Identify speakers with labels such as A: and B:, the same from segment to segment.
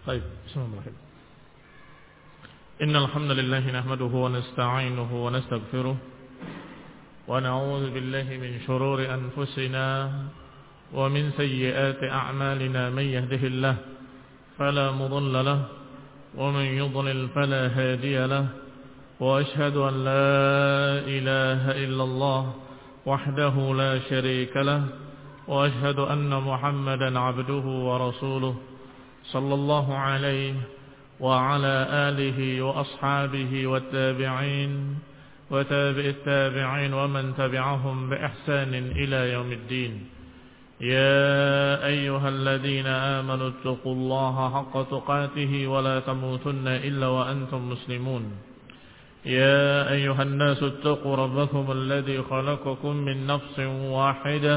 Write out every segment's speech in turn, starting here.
A: طيب بسم الله الرحمن الرحيم. إن الحمد لله نحمده ونستعينه ونستغفره ونعوذ بالله من شرور أنفسنا ومن سيئات أعمالنا. من يهده الله فلا مضل له ومن يضلل فلا هادي له وأشهد أن لا إله إلا الله وحده لا شريك له وأشهد أن محمدا عبده ورسوله صلى الله عليه وعلى آله وأصحابه والتابعين وتابع التابعين ومن تبعهم بإحسان إلى يوم الدين. يا أيها الذين آمنوا اتقوا الله حق تقاته ولا تموتن إلا وأنتم مسلمون. يا أيها الناس اتقوا ربكم الذي خلقكم من نفس واحدة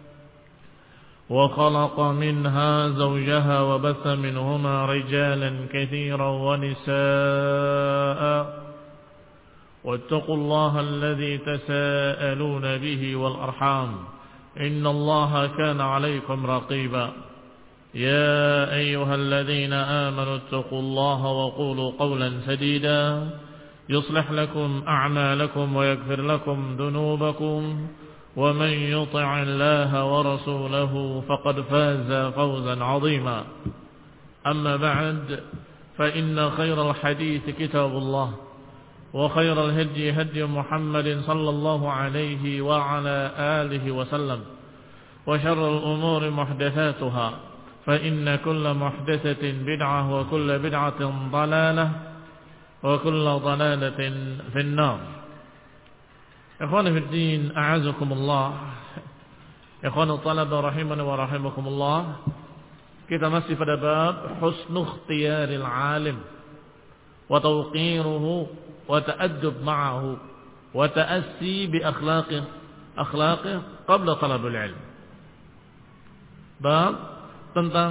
A: وخلق منها زوجها وبث منهما رجالا كثيرا ونساء واتقوا الله الذي تساءلون به والأرحام إن الله كان عليكم رقيبا. يا أيها الذين آمنوا اتقوا الله وقولوا قولا سديدا يصلح لكم أعمالكم ويغفر لكم ذنوبكم ومن يطع الله ورسوله فقد فاز فوزا عظيما. أما بعد فإن خير الحديث كتاب الله وخير الهدي هدي محمد صلى الله عليه وعلى آله وسلم وشر الأمور محدثاتها فإن كل محدثة بدعة وكل بدعة ضلالة وكل ضلالة في النار. Ikhwan fillah, a'azakumullah. Ikhwan talaba rahimani wa rahimakumullah. Kita masih pada bab husnu ikhtiyaril alim wa tawqiruhu wa ta'addub ma'ahu wa ta'assi bi akhlaqih qabla talabul ilm. Bab tentang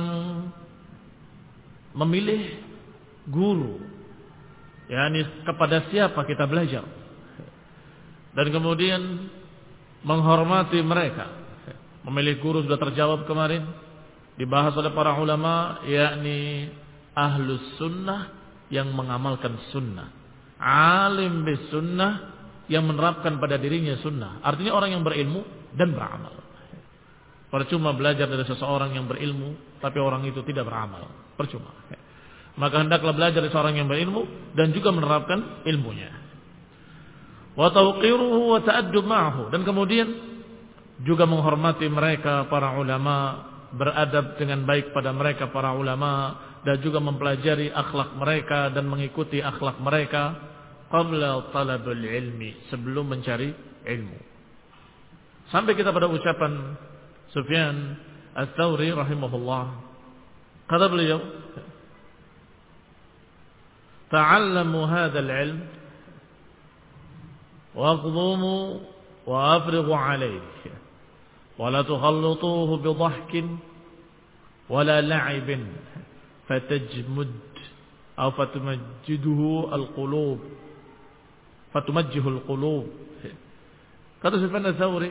A: memilih guru, yakni kepada siapa kita belajar, dan kemudian menghormati mereka. Memilih guru sudah terjawab kemarin, dibahas oleh para ulama, yakni ahlus sunnah yang mengamalkan sunnah, alim bis sunnah yang menerapkan pada dirinya sunnah. Artinya orang yang berilmu dan beramal. Percuma belajar dari seseorang yang berilmu tapi orang itu tidak beramal, percuma. Maka hendaklah belajar dari seorang yang berilmu dan juga menerapkan ilmunya. Wa tawqiruhu wa ta'addub ma'ahu, dan kemudian juga menghormati mereka para ulama, beradab dengan baik pada mereka para ulama, dan juga mempelajari akhlak mereka dan mengikuti akhlak mereka qabla talabul ilmi, sebelum mencari ilmu. Sampai kita pada ucapan Sufyan Ats-Tsauri rahimahullah. Kata beliau, ta'allamu hadzal ilm واقضموا وافرغوا عليه ولا تخلطوه بضحك ولا لعب فتجمد أو فتمجه القلوب. Kata Sufyan Ats-Tsauri,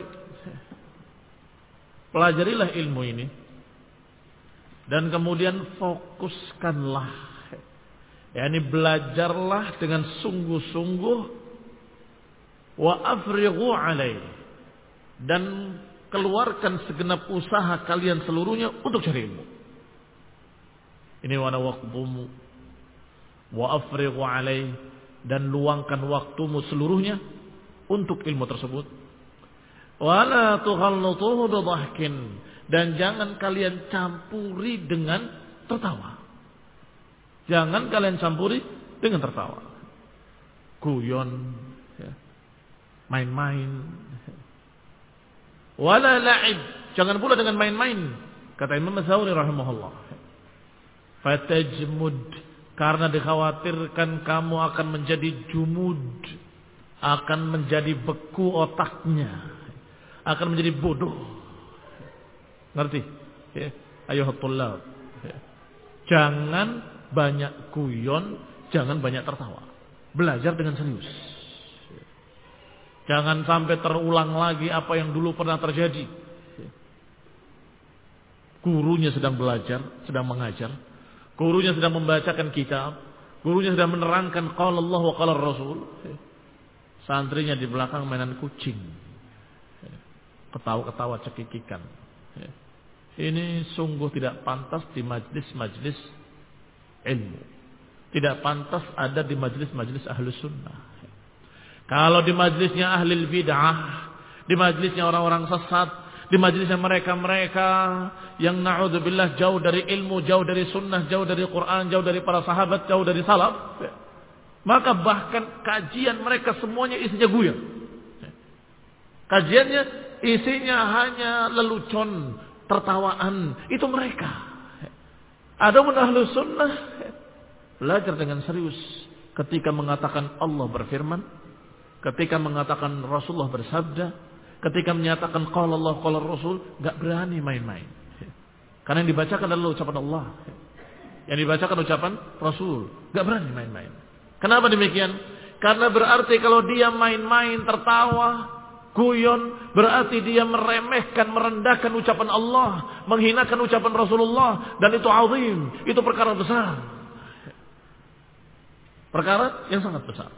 A: pelajarilah ilmu ini dan kemudian fokuskanlah, yakni belajarlah dengan sungguh-sungguh, wa afrighu alaih, dan keluarkan segenap usaha kalian seluruhnya untuk cari ilmu. Ini wa waqdumu wa afrighu alaih, dan luangkan waktumu seluruhnya untuk ilmu tersebut. Wala tukhallituhu bidhahkin, dan jangan kalian campuri dengan tertawa. Jangan kalian campuri dengan tertawa. Guyon, main-main. Wala la'ib, jangan pula dengan main-main. Kata Imam Ats-Tsauri rahimahullah, fatajmud, karena dikhawatirkan kamu akan menjadi jumud, akan menjadi beku otaknya, akan menjadi bodoh. Ngerti? Ya. Ayuhat tullab. Jangan banyak guyon, jangan banyak tertawa. Belajar dengan serius. Jangan sampai terulang lagi apa yang dulu pernah terjadi. Gurunya sedang belajar, sedang mengajar, Gurunya sedang membacakan kitab, gurunya sedang menerangkan qala Allah wa qala Rasul. Santrinya di belakang mainan kucing. Ketawa-ketawa cekikikan. Ini sungguh tidak pantas di majlis-majlis ilmu. Tidak pantas ada di majlis-majlis ahli sunnah. Kalau di majlisnya ahli bid'ah, di majlisnya orang-orang sesat, di majlisnya mereka-mereka yang na'udzubillah jauh dari ilmu, jauh dari sunnah, jauh dari Quran, jauh dari para sahabat, jauh dari salaf, maka bahkan kajian mereka semuanya isinya guyon. Kajiannya isinya hanya lelucon, tertawaan, itu mereka. Adapun ahlu sunnah belajar dengan serius ketika mengatakan Allah berfirman, ketika mengatakan Rasulullah bersabda, ketika menyatakan qala Allah qala Rasul, enggak berani main-main. Karena yang dibacakan adalah ucapan Allah, yang dibacakan ucapan Rasul, enggak berani main-main. Kenapa demikian? Karena berarti kalau dia main-main, tertawa, guyon, berarti dia meremehkan, merendahkan ucapan Allah, menghinakan ucapan Rasulullah, dan itu azim, itu perkara besar. Perkara yang sangat besar.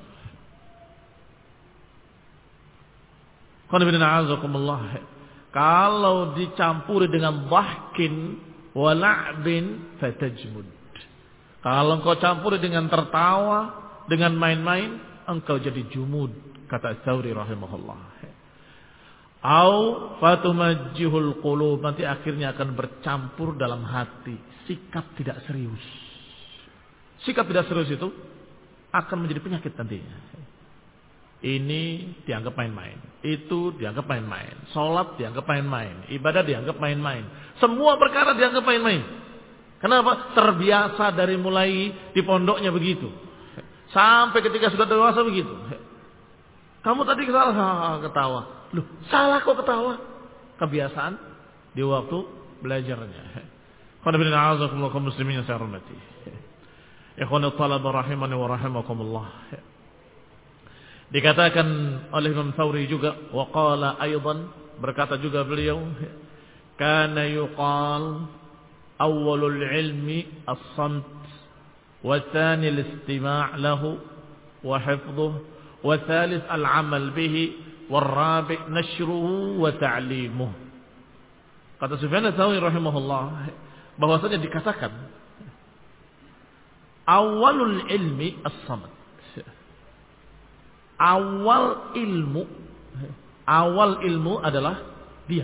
A: Kalau dicampuri dengan dhahkin wa la'bin fatajmud. Kalau engkau campuri dengan tertawa, dengan main-main, engkau jadi jumud, kata Tsauri rahimahullah. Au fatumajjihul qulub, nanti akhirnya akan bercampur dalam hati, sikap tidak serius. Sikap tidak serius itu akan menjadi penyakit nantinya. Ini dianggap main-main, itu dianggap main-main, salat dianggap main-main, ibadah dianggap main-main, semua perkara dianggap main-main. Kenapa? Terbiasa dari mulai di pondoknya begitu, sampai ketika sudah dewasa begitu. Kamu tadi salah, ketawa. Loh, salah kok ketawa? Kebiasaan di waktu belajarnya. Qul a'udzu muslimin saya hormati. Ikhwanul talaba rahimani wa rahimakumullah. Dikatakan oleh Imam Tsauri juga, wa qala aidan, berkata juga beliau, kana yuqal awwalul ilmi as-samt wa tsani al-istima' lahu wa hifdhuhu wa thalith al-amal bihi wa rabi' nashruhu wa ta'limuhu. Kata Sufyan ats-Tsauri rahimahullah, bahwasanya dikatakan awalul ilmi as-samt. Awal ilmu adalah diam.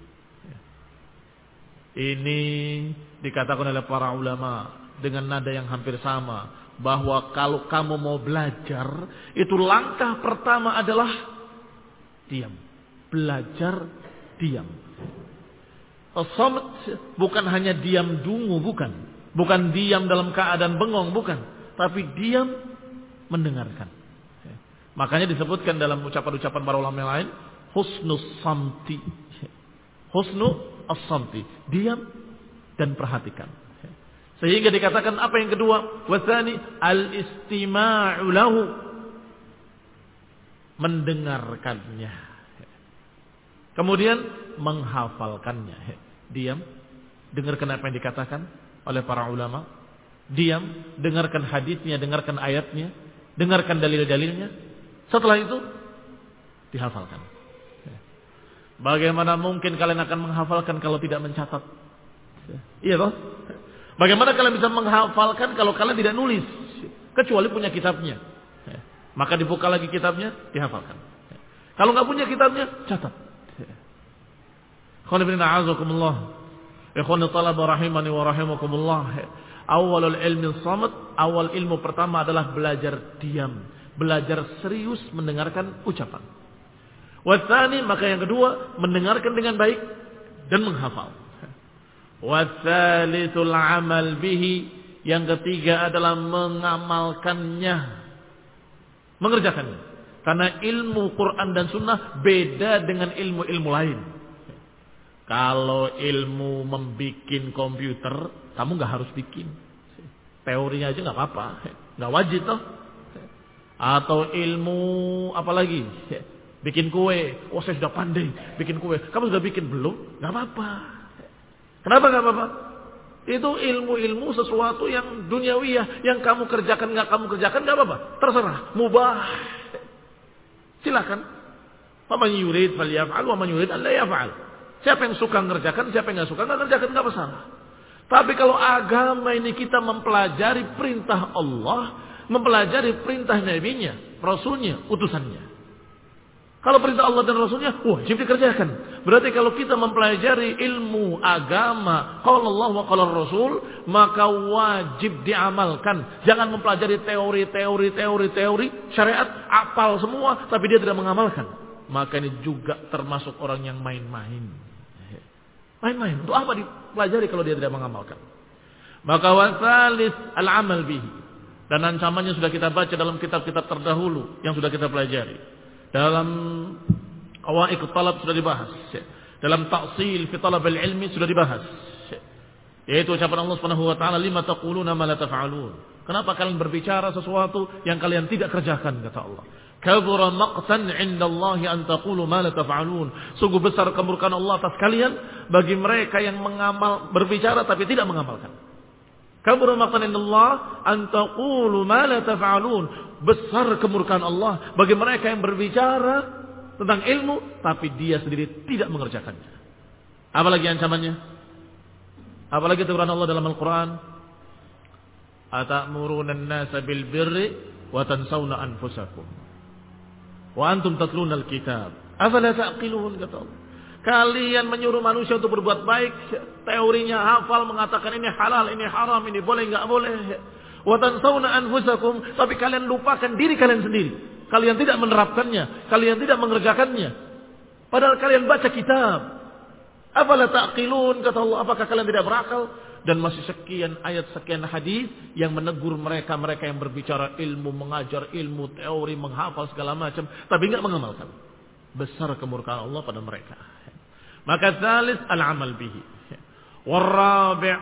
A: Ini dikatakan oleh para ulama dengan nada yang hampir sama, bahwa kalau kamu mau belajar, itu langkah pertama adalah diam. Belajar diam. As-samt bukan hanya diam dungu, bukan. Bukan diam dalam keadaan bengong, bukan. Tapi diam mendengarkan. Makanya disebutkan dalam ucapan-ucapan para ulama yang lain, husnus samti. Husnu as-samti. Diam dan perhatikan. Sehingga dikatakan apa yang kedua? Wasani al-istima'u lahu. Mendengarkannya. Kemudian menghafalkannya. Diam, dengarkan apa yang dikatakan oleh para ulama. Diam, dengarkan hadisnya, dengarkan ayatnya, dengarkan dalil-dalilnya. Setelah itu dihafalkan. Bagaimana mungkin kalian akan menghafalkan kalau tidak mencatat? Iya toh? Bagaimana kalian bisa menghafalkan kalau kalian tidak nulis? Kecuali punya kitabnya. Maka dibuka lagi kitabnya, dihafalkan. Kalau nggak punya kitabnya, catat. Khonibina a'azakumullah. Ikhwani talaba rahimani wa rahimakumullah. Awalul ilmi samat, awal ilmu pertama adalah belajar diam. Belajar serius mendengarkan ucapan. Watsani, maka yang kedua, mendengarkan dengan baik dan menghafal. Watsalitsul amal bihi, yang ketiga adalah mengamalkannya, mengerjakannya. Karena ilmu Quran dan Sunnah beda dengan ilmu-ilmu lain. Kalau ilmu membikin komputer, kamu nggak harus bikin. Teorinya aja nggak apa-apa, nggak wajib toh. Atau ilmu apa lagi? Bikin kue. Oh, saya sudah pandai bikin kue. Kamu sudah bikin belum? Nggak apa-apa. Kenapa nggak apa-apa? Itu ilmu-ilmu sesuatu yang duniawiyah, yang kamu kerjakan nggak apa-apa, terserah, mubah. Silakan. Faman yurid falyaf'al wa man yurid an la yaf'al. Siapa yang suka ngerjakan, siapa yang nggak suka nggak ngerjakan, nggak masalah. Tapi kalau agama ini kita mempelajari perintah Allah, mempelajari perintah Nabi-Nya, Rasulnya, utusannya. Kalau perintah Allah dan Rasulnya, wajib dikerjakan. Berarti kalau kita mempelajari ilmu agama, qala Allah wa qala Rasul, maka wajib diamalkan. Jangan mempelajari teori, syariat, apal semua, tapi dia tidak mengamalkan. Maka ini juga termasuk orang yang main-main. Main-main. Untuk apa dipelajari kalau dia tidak mengamalkan? Maka wasalis al-amal bihi. Dan ancamannya sudah kita baca dalam kitab-kitab terdahulu yang sudah kita pelajari. Dalam Awaiq Talab sudah dibahas. Dalam Ta'sil fi Talab al-Ilmi sudah dibahas. Yaitu ucapan Allah Subhanahu wa taala, "Lima taquluna ma la taf'alun?" Kenapa kalian berbicara sesuatu yang kalian tidak kerjakan, kata Allah. Kabura maqtan 'inda Allah an taqulu ma la taf'alun. Sungguh besar kemurkaan Allah atas kalian bagi mereka yang berbicara tapi tidak mengamalkan. Kabura maqtan 'inda Allah an taqulu ma la taf'alun. Besar kemurkaan Allah bagi mereka yang berbicara tentang ilmu tapi dia sendiri tidak mengerjakannya. Apalagi ancamannya? Apalagi teguran Allah dalam Al-Qur'an? Atamuruna an-nasa bil birri wa tansawna anfusakum wa antum tatluna al-kitab afala ta'qilun, kata Allah. Kalian menyuruh manusia untuk berbuat baik, teorinya hafal, mengatakan ini halal, ini haram, ini boleh enggak boleh. Wa tansawna anfusakum, tapi kalian lupakan diri kalian sendiri. Kalian tidak menerapkannya, kalian tidak mengerjakannya. Padahal kalian baca kitab. Afala ta'qilun, kata Allah, apakah kalian tidak berakal? Dan masih sekian ayat, sekian hadis yang menegur mereka yang berbicara ilmu, mengajar ilmu, teori, menghafal segala macam, tapi enggak mengamalkan. Besar kemurkaan Allah pada mereka. Maka tsalis al-amal bihi. Warabi'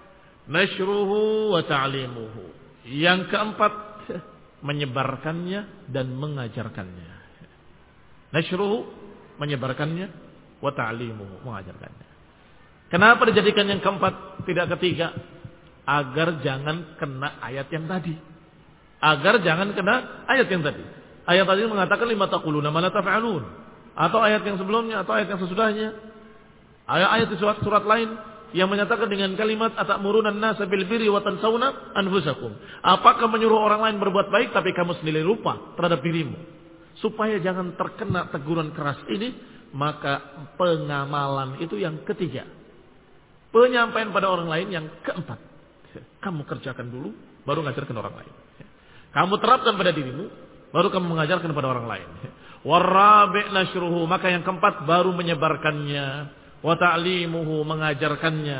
A: nashruhu wa ta'limuhu. Yang keempat, menyebarkannya dan mengajarkannya. Nashruhu, menyebarkannya, wa ta'limuhu, mengajarkannya. Kenapa dijadikan yang keempat, tidak ketiga? Agar jangan kena ayat yang tadi. Agar jangan kena ayat yang tadi. Ayat tadi mengatakan lima taquluna ma la taf'alun. Atau ayat yang sebelumnya, atau ayat yang sesudahnya. Ayat di surat lain yang menyatakan dengan kalimat atamuruna an-nasa bil birri wa tansawna anfusakum. Apakah menyuruh orang lain berbuat baik tapi kamu sendiri lupa terhadap dirimu? Supaya jangan terkena teguran keras ini, maka pengamalan itu yang ketiga. Penyampaian pada orang lain yang keempat. Kamu kerjakan dulu, baru ngajarkan orang lain. Kamu terapkan pada dirimu, baru kamu mengajarkan pada orang lain. Warabi' nashruhu, maka yang keempat baru menyebarkannya. Wa ta'limuhu, mengajarkannya.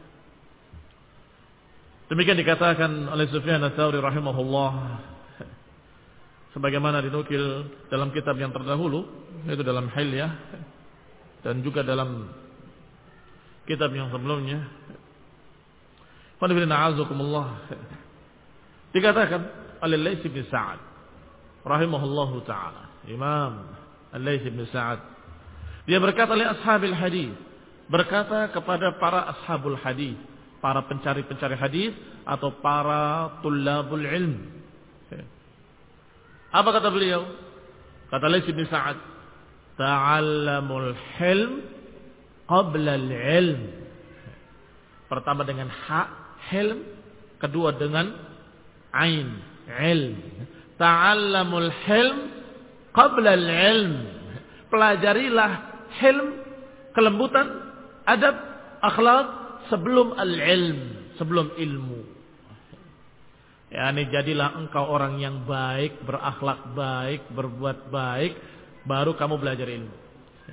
A: Demikian dikatakan oleh Sufyan Ats-Tsauri rahimahullah. Sebagaimana dinukil dalam kitab yang terdahulu, yaitu dalam Hilyah, dan juga dalam kitab yang sebelumnya. Dikatakan oleh Laits bin Sa'ad rahimahullahu taala, Imam Laits bin Sa'ad, dia berkata li ashabil hadis, berkata kepada para ashabul hadis, para pencari-pencari hadis atau para tullabul ilm. Apa kata beliau? Kata Laits bin Sa'ad, ta'allamul hilm qabla al-ilm. Pertama dengan ha, hilm. Kedua dengan ain, ilm. Ta'allamul hilm qabla al-ilm. Pelajarilah hilm, kelembutan, adab, akhlak sebelum al-ilm, sebelum ilmu. Yani jadilah engkau orang yang baik, berakhlak baik, berbuat baik, baru kamu belajar ilmu.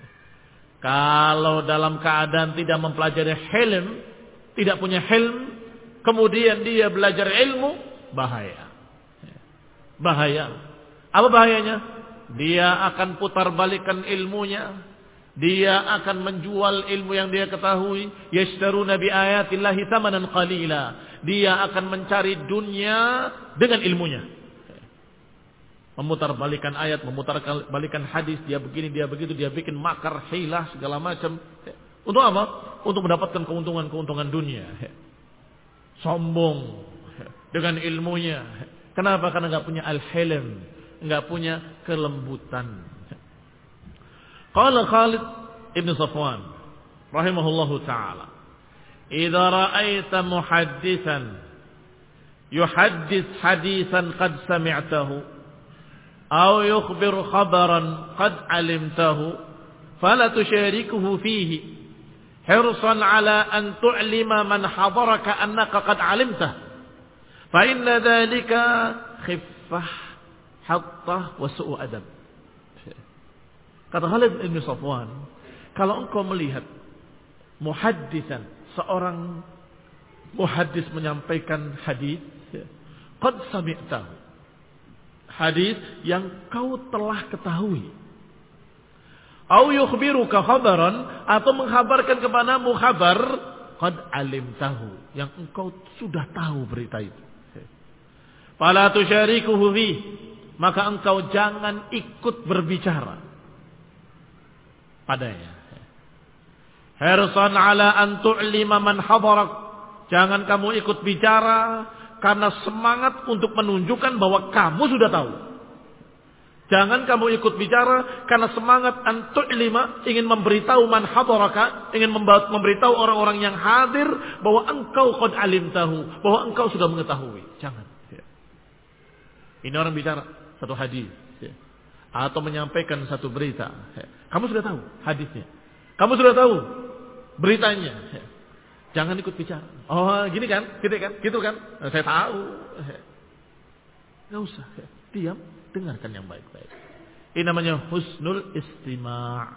A: Kalau dalam keadaan tidak mempelajari hilm, tidak punya hilm, kemudian dia belajar ilmu, bahaya. Bahaya. Apa bahayanya? Dia akan putar balikan ilmunya. Dia akan menjual ilmu yang dia ketahui. Yashtaruna bi ayatillahi thamanan qalila. Dia akan mencari dunia dengan ilmunya. Memutar balikan ayat, memutar balikan hadis, dia begini, dia begitu, dia bikin makar, hilah, segala macam. Untuk apa? Untuk mendapatkan keuntungan-keuntungan dunia. sombong dengan ilmunya. Kenapa? Karena enggak punya al-hilm, enggak punya kelembutan. Qala Khalid ibn Safwan rahimahullahu ta'ala, "Idza ra'aita muhadditsan yuhaddits haditsan qad sami'tahu aw yukhbir khabaran qad 'alimtahu fala tusharikuhu fihi hirsan 'ala an tu'lima man hadaraka annaka qad 'alimtah fa inna dhalika khiffah hattah wa su'u adab." Kata Khalid bin Safwan, kalau engkau melihat muhaddisan, seorang muhaddis menyampaikan hadis, qad sami'tahu, hadis yang kau telah ketahui, au yukhbiruka khabaran, atau mengkhabarkan kepadamu kabar, qad alimtahu, yang engkau sudah tahu berita itu, fala tusyarikuhu fi, maka engkau jangan ikut berbicara padanya. Hirsan ala an tu'lima man hadarak, jangan kamu ikut bicara karena semangat untuk menunjukkan bahwa kamu sudah tahu. Jangan kamu ikut bicara karena semangat an tu'lima, ingin memberitahu man hadaraka, ingin memberitahu orang-orang yang hadir bahwa engkau qad alimtahu, bahwa engkau sudah mengetahui. Jangan. Ini orang bicara satu hadis atau menyampaikan satu berita. Kamu sudah tahu hadisnya, kamu sudah tahu beritanya. Jangan ikut bicara. Oh, gini kan, gitu kan. Saya tahu. Enggak usah. Diam, dengarkan yang baik-baik. Ini namanya husnul istima'.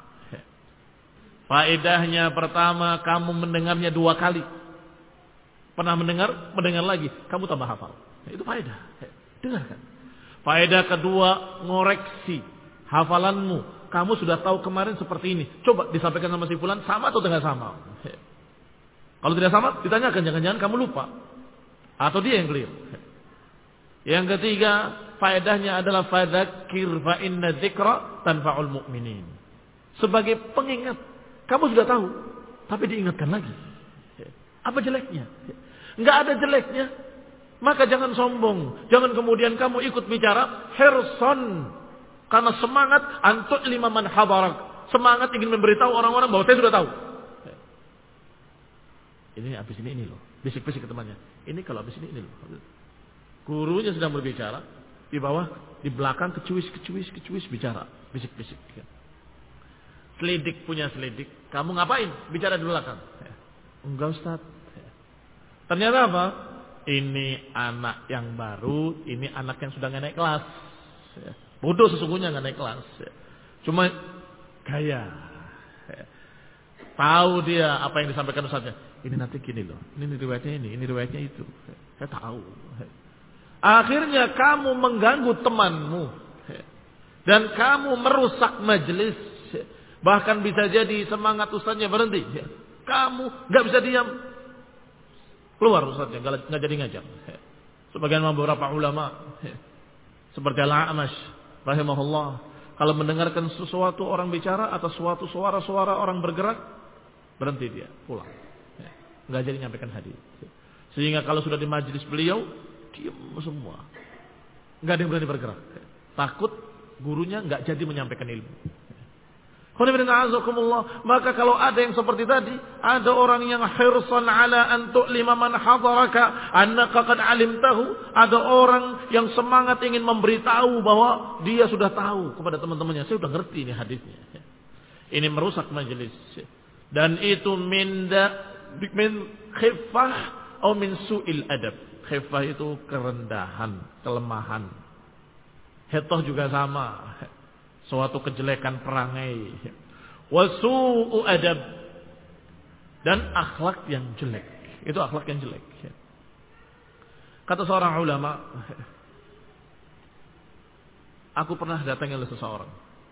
A: Faedahnya pertama, kamu mendengarnya 2 kali. Pernah mendengar lagi, kamu tambah hafal. Itu faedah. Dengarkan. Faedah kedua, ngoreksi hafalanmu. Kamu sudah tahu kemarin seperti ini. Coba disampaikan sama si fulan, sama atau tidak sama? Kalau tidak sama, ditanyakan, jangan-jangan kamu lupa. Atau dia yang clear. Yang ketiga, faedahnya adalah fadzakir fa inna dzikra tanfa'ul mu'minin. Sebagai pengingat, kamu sudah tahu, tapi diingatkan lagi. Apa jeleknya? Enggak ada jeleknya. Maka jangan sombong, jangan kemudian kamu ikut bicara hirsan, karena semangat antuk lima man hadarak, semangat ingin memberitahu orang-orang bahwa saya sudah tahu. Ini habis ini loh, bisik-bisik ke temannya. Ini kalau habis ini loh. Gurunya sedang berbicara, di bawah, di belakang kecuis bicara, bisik-bisik. Selidik punya selidik, kamu ngapain? Bicara di belakang. Enggak, Ustaz. Ternyata apa? Ini anak yang baru, ini anak yang sudah nggak naik kelas. Bodoh sesungguhnya nggak naik kelas. Cuma gaya. Tahu dia apa yang disampaikan Ustaznya. Ini nanti gini loh, ini riwayatnya ini riwayatnya itu. Saya tahu. Akhirnya kamu mengganggu temanmu. Dan kamu merusak majelis. Bahkan bisa jadi semangat Ustaznya berhenti. Kamu nggak bisa diam. Keluar Ustaznya, nggak jadi ngajar. Sebagian beberapa ulama seperti Al-A'mash rahimahullah, kalau mendengarkan sesuatu orang bicara atau suatu suara-suara orang bergerak, berhenti dia, pulang. Nggak jadi nyampaikan hadis. Sehingga kalau sudah di majelis beliau, diam semua. Nggak ada yang berani bergerak. Takut gurunya nggak jadi menyampaikan ilmu. Maka kalau ada yang seperti tadi, ada orang yang hirsan ala an tu'lima man hadaraka annaka qad alimtahu, ada orang yang semangat ingin memberitahu bahwa dia sudah tahu kepada teman-temannya, saya sudah ngerti ini hadisnya. Ini merusak majelis. Dan itu min khiffah atau min su'il adab. Khiffah itu kerendahan, kelemahan. Hitoh juga sama. Suatu kejelekan perangai. Wasu'u adab. Dan akhlak yang jelek. Itu akhlak yang jelek. Kata seorang ulama, aku pernah datangi oleh seseorang.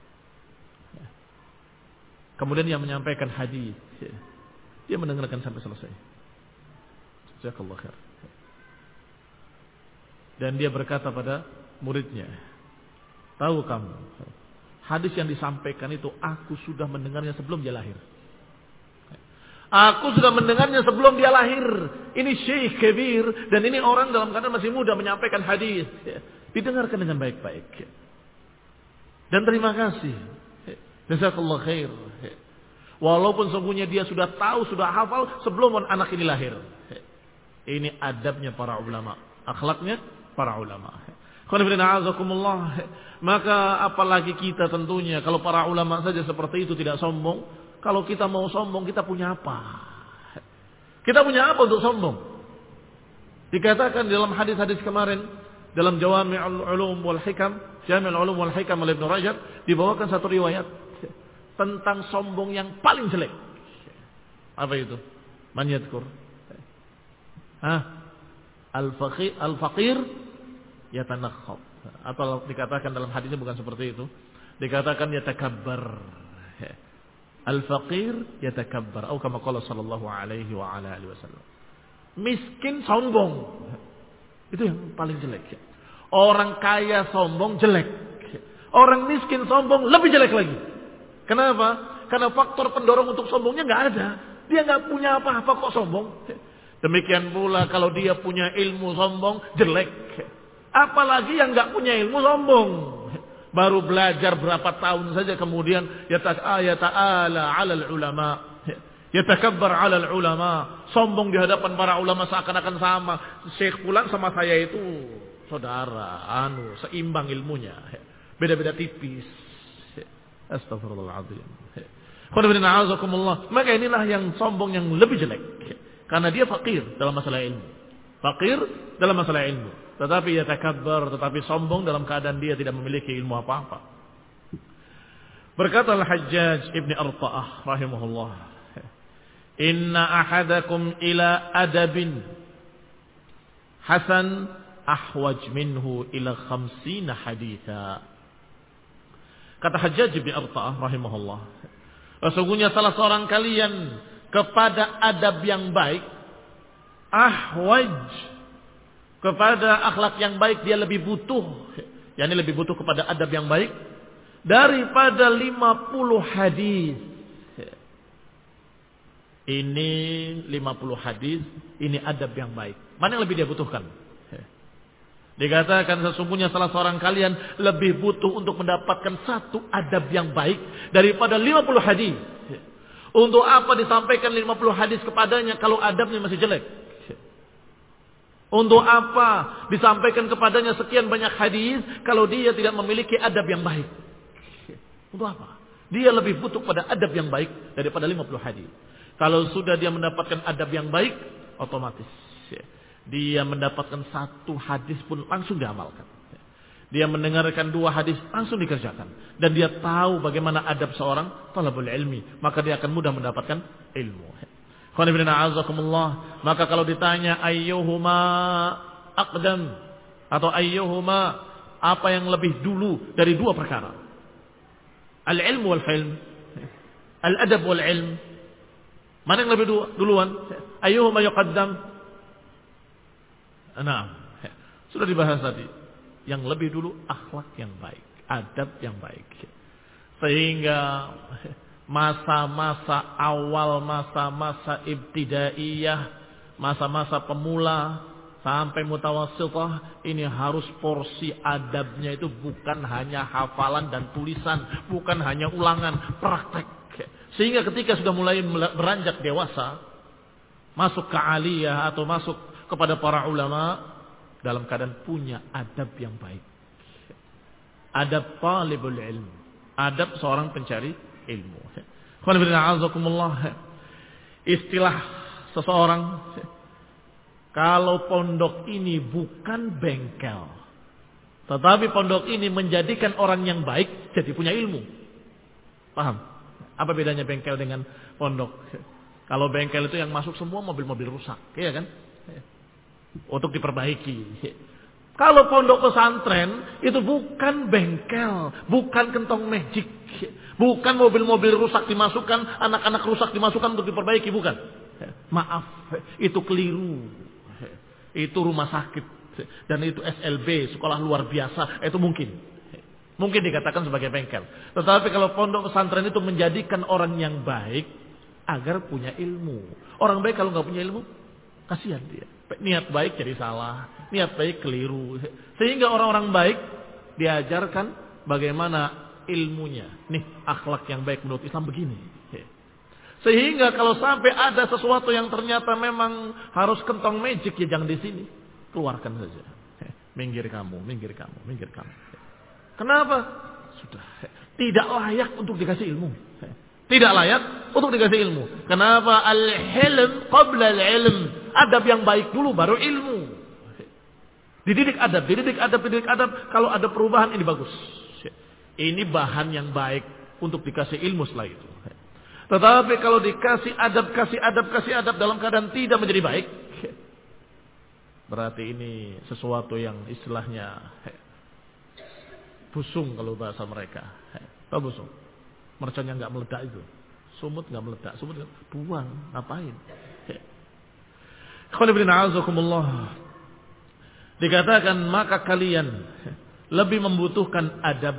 A: Kemudian dia menyampaikan hadis. Dia mendengarkan sampai selesai. Jazakallahu khair. Dan dia berkata pada muridnya, tahu kamu, hadis yang disampaikan itu aku sudah mendengarnya sebelum dia lahir. Aku sudah mendengarnya sebelum dia lahir. Ini syekh kabir dan ini orang dalam keadaan masih muda menyampaikan hadis. Didengarkan dengan baik-baik. Dan terima kasih. Jazakallahu khair. Walaupun sungguhnya dia sudah tahu, sudah hafal sebelum anak ini lahir. Ini adabnya para ulama, akhlaknya para ulama. Maka apalagi kita tentunya, kalau para ulama saja seperti itu tidak sombong. Kalau kita mau sombong, kita punya apa? Kita punya apa untuk sombong? Dikatakan dalam hadis-hadis kemarin, dalam Jawami'ul Ulum wal Hikam, Jami'ul Ulum wal Hikam oleh Ibnu Rajab, dibawakan satu riwayat tentang sombong yang paling jelek. Apa itu? Man yadhkur? Al-faqir yatanakhab. Atau dikatakan dalam hadisnya bukan seperti itu. Dikatakan yatakabbar. Al-faqir yatakabbar. Atau kama qala sallallahu alaihi wa ala alihi wasallam. Miskin sombong. Itu yang paling jelek. Orang kaya sombong jelek. Orang miskin sombong lebih jelek lagi. Kenapa? Karena faktor pendorong untuk sombongnya nggak ada. Dia nggak punya apa-apa kok sombong. Demikian pula kalau dia punya ilmu sombong jelek. Apalagi yang nggak punya ilmu sombong. Baru belajar berapa tahun saja kemudian yata'ala 'alal ulama. Yatakabbar 'alal ulama. Sombong di hadapan para ulama seakan-akan sama. Syekh fulan sama saya itu saudara, seimbang ilmunya. Beda-beda tipis. Astagfirullahaladzim. Maka inilah yang sombong yang lebih jelek. Karena dia fakir dalam masalah ilmu. Fakir dalam masalah ilmu. Tetapi ia takabbar, tetapi sombong dalam keadaan dia tidak memiliki ilmu apa-apa. Berkata Al-Hajjaj Ibn Arta'ah rahimahullah. Inna ahadakum ila adabin hasan ahwaj minhu ila 50 haditha. Kata Hajjaj bin Arta'ah rahimahullah, sesungguhnya salah seorang kalian kepada adab yang baik, ahwaj, kepada akhlak yang baik dia lebih butuh, yakni lebih butuh kepada adab yang baik daripada 50 hadis. Ini 50 hadis, ini adab yang baik. Mana yang lebih dia butuhkan? Dikatakan sesungguhnya salah seorang kalian lebih butuh untuk mendapatkan satu adab yang baik daripada 50 hadis. Untuk apa disampaikan 50 hadis kepadanya kalau adabnya masih jelek? Untuk apa disampaikan kepadanya sekian banyak hadis kalau dia tidak memiliki adab yang baik? Untuk apa? Dia lebih butuh pada adab yang baik daripada 50 hadis. Kalau sudah dia mendapatkan adab yang baik, otomatis dia mendapatkan satu hadis pun langsung diamalkan. Dia mendengarkan 2 hadis langsung dikerjakan. Dan dia tahu bagaimana adab seorang talabul ilmi. Maka dia akan mudah mendapatkan ilmu. Maka kalau ditanya ayyuhuma aqdam atau ayyuhuma apa yang lebih dulu dari 2 perkara. Al-ilmu wal-hilm. Al-adab wal-ilm. Mana yang lebih duluan? Ayyuhuma yuqaddam? Nah, sudah dibahas tadi. Yang lebih dulu akhlak yang baik, adab yang baik. Sehingga masa-masa awal, masa-masa ibtidaiyah, masa-masa pemula sampai mutawassithah, ini harus porsi adabnya itu bukan hanya hafalan dan tulisan, bukan hanya ulangan, praktek. Sehingga ketika sudah mulai beranjak dewasa, masuk ke aliyah atau masuk kepada para ulama dalam keadaan punya adab yang baik. Adab talibul ilm, adab seorang pencari ilmu. Istilah seseorang, kalau pondok ini bukan bengkel, tetapi pondok ini menjadikan orang yang baik jadi punya ilmu. Paham? Apa bedanya bengkel dengan pondok? Kalau bengkel itu yang masuk semua mobil-mobil rusak, iya kan? Untuk diperbaiki. Kalau pondok pesantren itu bukan bengkel, bukan kentong magic, bukan mobil-mobil rusak dimasukkan, anak-anak rusak dimasukkan untuk diperbaiki, bukan. Maaf, itu keliru. Itu rumah sakit dan itu SLB, sekolah luar biasa, itu mungkin dikatakan sebagai bengkel. Tetapi kalau pondok pesantren itu menjadikan orang yang baik, agar punya ilmu. Orang baik kalau nggak punya ilmu, kasihan dia. Niat baik jadi salah, niat baik keliru. Sehingga orang-orang baik diajarkan bagaimana ilmunya. Nih, akhlak yang baik menurut Islam begini. Sehingga kalau sampai ada sesuatu yang ternyata memang harus kentong magic, ya jangan di sini. Keluarkan saja. Minggir kamu, minggir kamu, minggir kamu. Kenapa? Sudah. Tidak layak untuk dikasih ilmu. Tidak layak untuk dikasih ilmu. Kenapa? Al-hilm qabla al-ilm. Adab yang baik dulu baru ilmu. Dididik adab, dididik adab, dididik adab. Kalau ada perubahan ini bagus. Ini bahan yang baik untuk dikasih ilmu setelah itu. Tetapi kalau dikasih adab, kasih adab, kasih adab dalam keadaan tidak menjadi baik, berarti ini sesuatu yang istilahnya busung kalau bahasa mereka. Tahu busung? Mercon yang nggak meledak itu. Sumut nggak meledak, sumut buang, ngapain? Dikatakan maka kalian lebih membutuhkan adab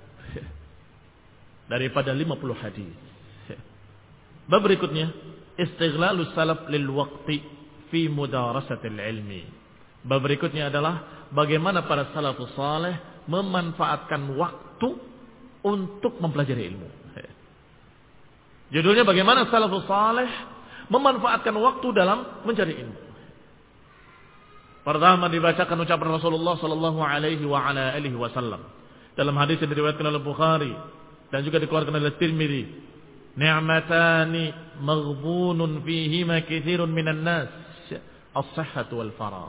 A: daripada 50 hadis. Bab berikutnya, istighlalus salaf lil waqti fi mudarasatil ilmi. Bab berikutnya adalah bagaimana para salafus saleh memanfaatkan waktu untuk mempelajari ilmu. Judulnya bagaimana salafus saleh memanfaatkan waktu dalam mencari ilmu. Pertama dibacakan ucapan Rasulullah sallallahu alaihi wa ala alihi wasallam dalam hadis yang diriwayatkan oleh Bukhari dan juga dikeluarkan oleh Tirmidzi. Ni'matani maghbunun fihima katsirun minan nas, as-sihhatu wal faragh.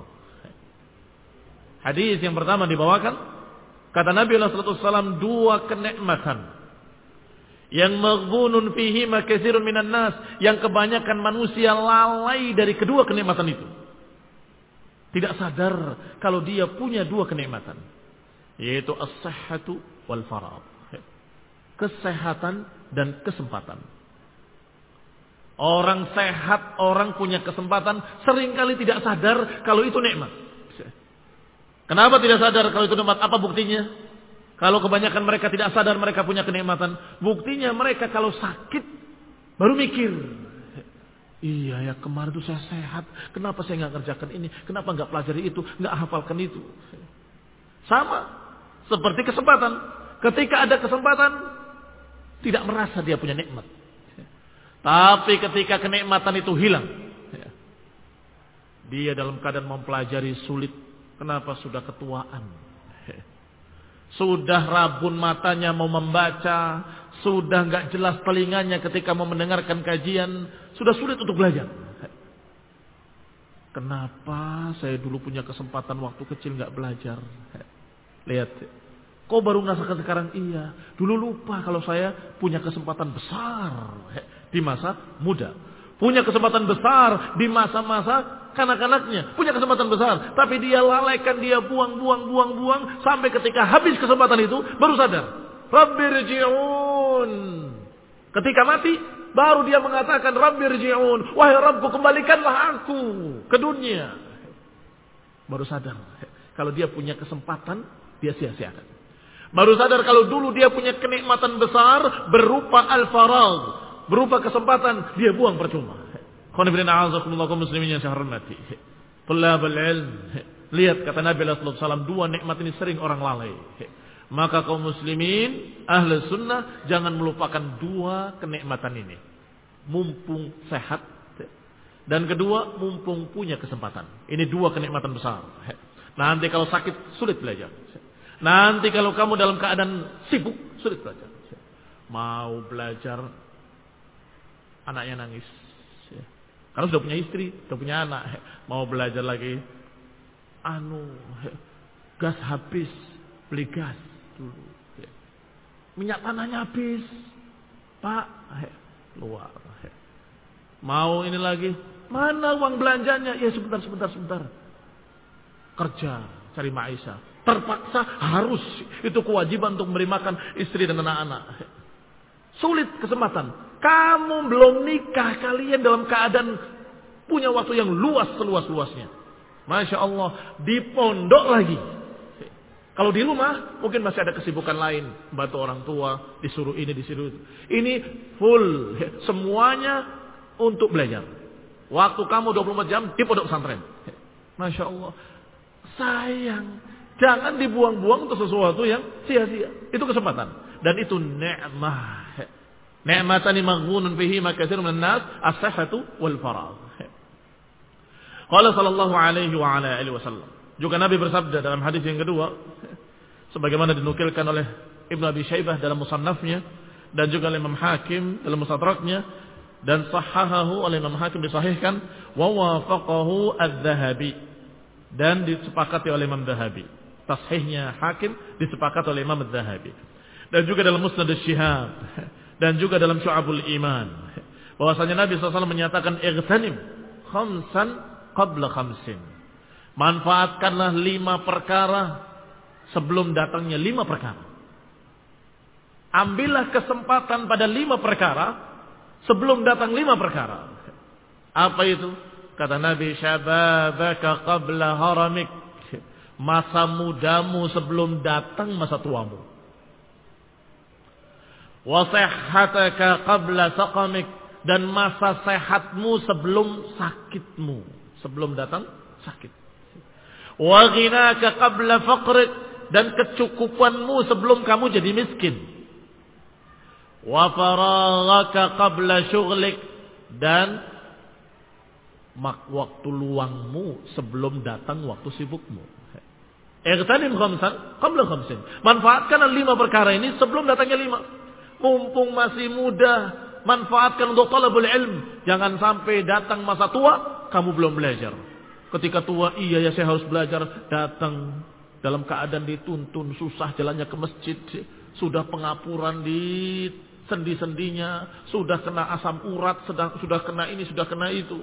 A: Hadis yang pertama dibawakan, kata Nabi sallallahu alaihi wasallam, dua kenikmatan yang maghbunun fihima katsirun minan nas, yang kebanyakan manusia lalai dari kedua kenikmatan itu. Tidak sadar kalau dia punya dua kenikmatan, yaitu as-sihhatu wal faragh. Kesehatan dan kesempatan. Orang sehat, orang punya kesempatan, seringkali tidak sadar kalau itu nikmat. Kenapa tidak sadar kalau itu nikmat? Apa buktinya? Kalau kebanyakan mereka tidak sadar mereka punya kenikmatan, buktinya mereka kalau sakit baru mikir. Iya ya, kemarin itu saya sehat, kenapa saya nggak kerjakan ini? Kenapa nggak pelajari itu? Nggak hafalkan itu? Sama seperti kesempatan. Ketika ada kesempatan, tidak merasa dia punya nikmat. Tapi ketika kenikmatan itu hilang, dia dalam keadaan mempelajari sulit. Kenapa? Sudah ketuaan. Sudah rabun matanya mau membaca. Sudah nggak jelas telinganya ketika mau mendengarkan kajian. Sudah sulit untuk belajar. Kenapa saya dulu punya kesempatan waktu kecil nggak belajar? Lihat. Kok baru merasakan sekarang? Iya. Dulu lupa kalau saya punya kesempatan besar di masa muda. Punya kesempatan besar di masa-masa kanak-kanaknya. Punya kesempatan besar. Tapi dia lalaikan, dia buang. Sampai ketika habis kesempatan itu, baru sadar. Rabbirji'un. Ketika mati, baru dia mengatakan, Rabbirji'un. Wahai Rabbku, kembalikanlah aku ke dunia. Baru sadar. Kalau dia punya kesempatan, dia sia-siakan. Baru sadar kalau dulu dia punya kenikmatan besar berupa al-faragh, berupa kesempatan, dia buang percuma. Qanibina a'azakumullah kaum muslimin yang saya hormati. Thalabul ilm. Lihat kata Nabi sallallahu alaihi wasallam, dua nikmat ini sering orang lalai. Maka kaum muslimin ahli sunnah jangan melupakan dua kenikmatan ini. Mumpung sehat dan kedua mumpung punya kesempatan. Ini dua kenikmatan besar. Nanti kalau sakit sulit belajar. Nanti kalau kamu dalam keadaan sibuk, sulit belajar. Mau belajar, anaknya nangis. Karena sudah punya istri, sudah punya anak. Mau belajar lagi, gas habis, beli gas dulu. Minyak tanahnya habis, Pak, keluar. Mau ini lagi, mana uang belanjanya? Ya sebentar. Kerja, cari maisha. Terpaksa harus, itu kewajiban untuk memberi makan istri dan anak-anak. Sulit kesempatan. Kamu belum nikah, kalian dalam keadaan punya waktu yang luas seluas-luasnya. Masya Allah, di pondok lagi. Kalau di rumah mungkin masih ada kesibukan lain, bantu orang tua, disuruh ini, disuruh itu. Ini full, semuanya untuk belajar. Waktu kamu 24 jam di pondok pesantren. Masya Allah. Sayang. Jangan dibuang-buang untuk sesuatu yang sia-sia. Itu kesempatan. Dan itu ni'mah. Ni'matani maghbunun fihi makatsirun minan nas as-sihhatu wal faragh. Qala sallallahu alaihi wa ala alihi wasallam. Juga Nabi bersabda dalam hadis yang kedua sebagaimana dinukilkan oleh Ibnu Abi Syaibah dalam musannafnya dan juga oleh Imam Hakim dalam mustadraknya dan sahahahu oleh Imam Hakim disahihkan wa wafaqahu adz-Dzahabi dan disepakati oleh Imam Dzahabi. Tashihnya Hakim disepakati oleh Imam Dzahabi. Dan juga dalam Musnad Asy-Syihab dan juga dalam Syu'abul Iman bahwasanya Nabi SAW menyatakan igtanim khamsan qabla khamsin. Manfaatkanlah 5 perkara sebelum datangnya 5 perkara. Ambillah kesempatan pada 5 perkara sebelum datang 5 perkara. Apa itu? Kata Nabi, syababaka qabla haramik. Masa mudamu sebelum datang masa tuamu. Wa sihhataka qabla saqamik. Dan masa sehatmu sebelum sakitmu. Sebelum datang sakit. Wa ghinaka qabla faqrik. Dan kecukupanmu sebelum kamu jadi miskin. Wa faraghaka qabla syughlik. Dan waktu luangmu sebelum datang waktu sibukmu. Ightanim khamsan qabla khamsin. Manfaatkan 5 perkara ini sebelum datangnya 5. Mumpung masih muda, manfaatkan untuk talabul ilm. Jangan sampai datang masa tua kamu belum belajar. Ketika tua, iya ya saya harus belajar, datang dalam keadaan dituntun, susah jalannya ke masjid, sudah pengapuran di sendi-sendinya, sudah kena asam urat, sudah kena ini, sudah kena itu.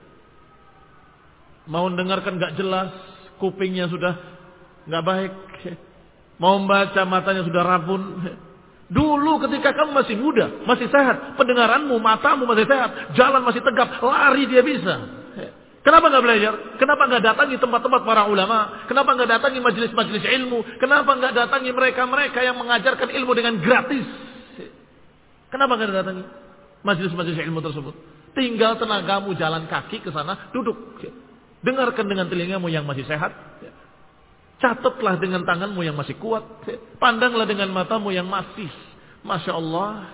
A: Mau dengarkan gak jelas, kupingnya sudah gak baik. Mau membaca matanya sudah rabun. Dulu ketika kamu masih muda, masih sehat, pendengaranmu, matamu masih sehat, jalan masih tegap, lari dia bisa. Kenapa gak belajar? Kenapa gak datangi tempat-tempat para ulama? Kenapa gak datangi majelis-majelis ilmu? Kenapa gak datangi mereka-mereka yang mengajarkan ilmu dengan gratis? Kenapa gak datangi majelis-majelis ilmu tersebut? Tinggal tenagamu jalan kaki ke sana, duduk. Dengarkan dengan telingamu yang masih sehat. Catatlah dengan tanganmu yang masih kuat. Pandanglah dengan matamu yang masih. Masya Allah.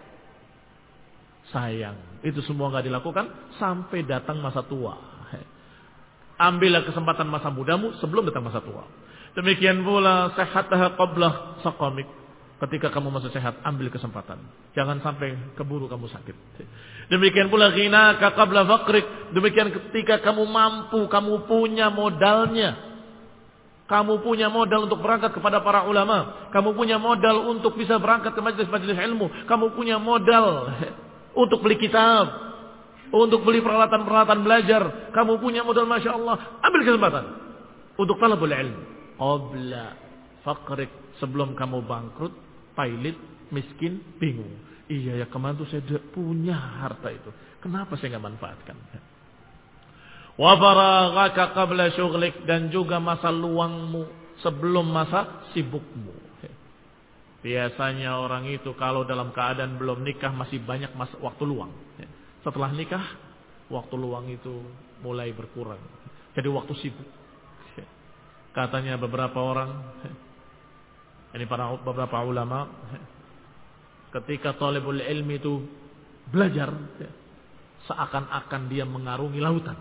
A: Sayang. Itu semua gak dilakukan sampai datang masa tua. Ambillah kesempatan masa mudamu sebelum datang masa tua. Demikian pula sehataha qabla saqamik. Ketika kamu masih sehat, ambil kesempatan. Jangan sampai keburu kamu sakit. Demikian pula ghinaka qabla faqrik. Demikian ketika kamu mampu, kamu punya modalnya. Kamu punya modal untuk berangkat kepada para ulama. Kamu punya modal untuk bisa berangkat ke majelis-majelis ilmu. Kamu punya modal untuk beli kitab. Untuk beli peralatan-peralatan belajar. Kamu punya modal, Masya Allah. Ambil kesempatan. Untuk talabul ilmu. Qabla faqrik. Sebelum kamu bangkrut, pailit, miskin, bingung. Iya ya, kemarin tuh saya punya harta itu. Kenapa saya nggak manfaatkan? Wa faraghaka qabla syughlik. Dan juga masa luangmu sebelum masa sibukmu. Biasanya orang itu kalau dalam keadaan belum nikah masih banyak waktu luang. Setelah nikah, waktu luang itu mulai berkurang. Jadi waktu sibuk. Katanya beberapa orang, ini para beberapa ulama, ketika talibul ilmi itu belajar, seakan-akan dia mengarungi lautan.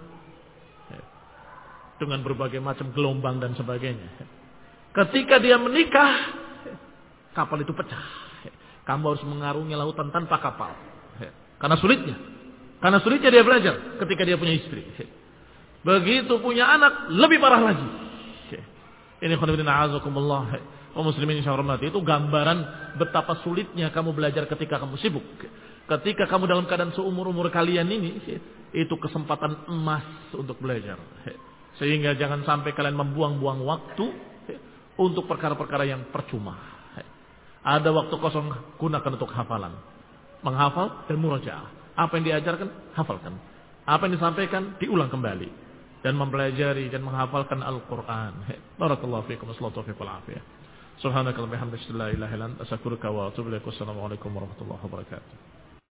A: Dengan berbagai macam gelombang dan sebagainya. Ketika dia menikah, kapal itu pecah. Kamu harus mengarungi lautan tanpa kapal. Karena sulitnya dia belajar ketika dia punya istri. Begitu punya anak, lebih parah lagi. Ini khonibina azakumullah. Muslimin insya Allah, itu gambaran betapa sulitnya kamu belajar ketika kamu sibuk. Ketika kamu dalam keadaan seumur-umur kalian ini, itu kesempatan emas untuk belajar. Sehingga jangan sampai kalian membuang-buang waktu untuk perkara-perkara yang percuma. Ada waktu kosong, gunakan untuk hafalan. Menghafal dan murajaah. Apa yang diajarkan, hafalkan. Apa yang disampaikan, diulang kembali. Dan mempelajari dan menghafalkan Al-Quran. Barakallahu fiikum. Assalamualaikum warahmatullahi wabarakatuh. Subhanakallahumma wa bihamdika, la ilaha illa anta, astaghfiruka wa atubu ilaik. Wassalamualaikum warahmatullahi wabarakatuh.